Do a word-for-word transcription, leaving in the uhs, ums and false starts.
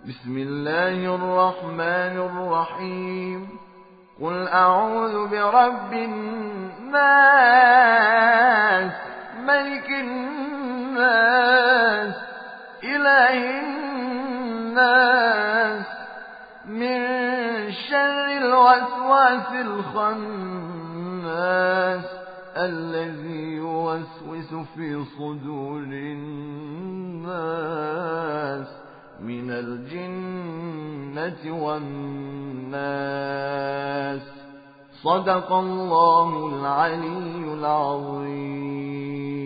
بسم الله الرحمن الرحيم قل أعوذ برب الناس ملك الناس إله الناس من شر الوسواس الخناس الذي يوسوس في صدور الناس من الجنة والناس. صدق الله العلي العظيم.